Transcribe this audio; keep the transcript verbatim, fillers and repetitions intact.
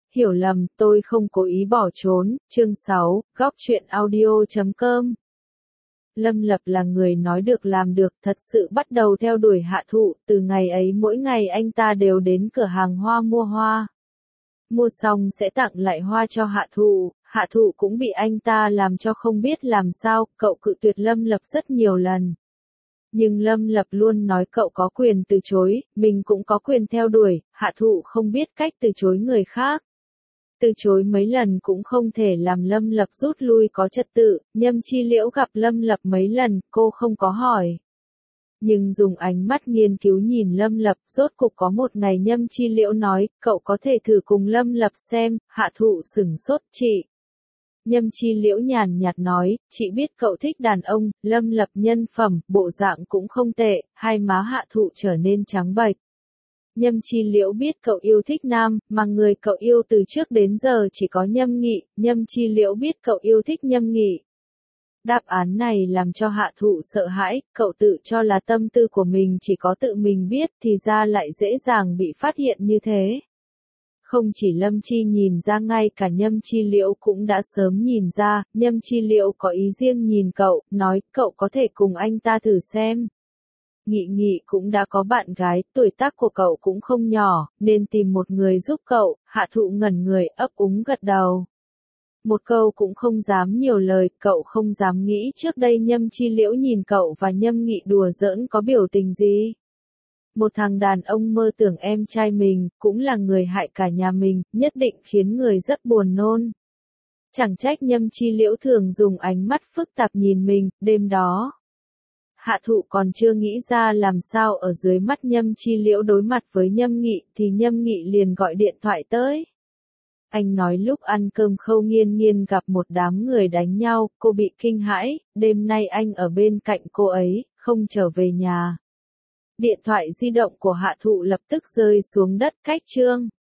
hiểu lầm, tôi không cố ý bỏ trốn, chương sáu, góc truyện audio chấm com. Lâm Lập là người nói được làm được, thật sự bắt đầu theo đuổi Hạ Thụ, từ ngày ấy mỗi ngày anh ta đều đến cửa hàng hoa mua hoa. Mua xong sẽ tặng lại hoa cho Hạ Thụ, Hạ Thụ cũng bị anh ta làm cho không biết làm sao, cậu cự tuyệt Lâm Lập rất nhiều lần. Nhưng Lâm Lập luôn nói cậu có quyền từ chối, mình cũng có quyền theo đuổi, Hạ Thụ không biết cách từ chối người khác. Từ chối mấy lần cũng không thể làm Lâm Lập rút lui có trật tự, Nhâm Chi Liễu gặp Lâm Lập mấy lần, cô không có hỏi. Nhưng dùng ánh mắt nghiên cứu nhìn Lâm Lập, rốt cục có một ngày Nhâm Chi Liễu nói, cậu có thể thử cùng Lâm Lập xem, Hạ Thụ sửng sốt, chị. Nhâm Chi Liễu nhàn nhạt nói, chị biết cậu thích đàn ông, Lâm Lập nhân phẩm, bộ dạng cũng không tệ, hai má Hạ Thụ trở nên trắng bệch. Nhâm Chi Liễu biết cậu yêu thích nam, mà người cậu yêu từ trước đến giờ chỉ có Nhâm Nghị, Nhâm Chi Liễu biết cậu yêu thích Nhâm Nghị. Đáp án này làm cho Hạ Thụ sợ hãi, cậu tự cho là tâm tư của mình chỉ có tự mình biết thì ra lại dễ dàng bị phát hiện như thế. Không chỉ Lâm Chi nhìn ra, ngay cả Nhâm Chi Liễu cũng đã sớm nhìn ra, Nhâm Chi Liễu có ý riêng nhìn cậu, nói cậu có thể cùng anh ta thử xem. Nghị Nghị cũng đã có bạn gái, tuổi tác của cậu cũng không nhỏ, nên tìm một người giúp cậu, Hạ Thụ ngẩn người ấp úng gật đầu. Một câu cũng không dám nhiều lời, cậu không dám nghĩ trước đây Nhâm Chi Liễu nhìn cậu và Nhâm Nghị đùa giỡn có biểu tình gì. Một thằng đàn ông mơ tưởng em trai mình, cũng là người hại cả nhà mình, nhất định khiến người rất buồn nôn. Chẳng trách Nhâm Chi Liễu thường dùng ánh mắt phức tạp nhìn mình, đêm đó. Hạ Thụ còn chưa nghĩ ra làm sao ở dưới mắt Nhâm Chi Liễu đối mặt với Nhâm Nghị thì Nhâm Nghị liền gọi điện thoại tới. Anh nói lúc ăn cơm Khâu Nghiên Nghiên gặp một đám người đánh nhau, cô bị kinh hãi, đêm nay anh ở bên cạnh cô ấy, không trở về nhà. Điện thoại di động của Hạ Thụ lập tức rơi xuống đất, cách chương.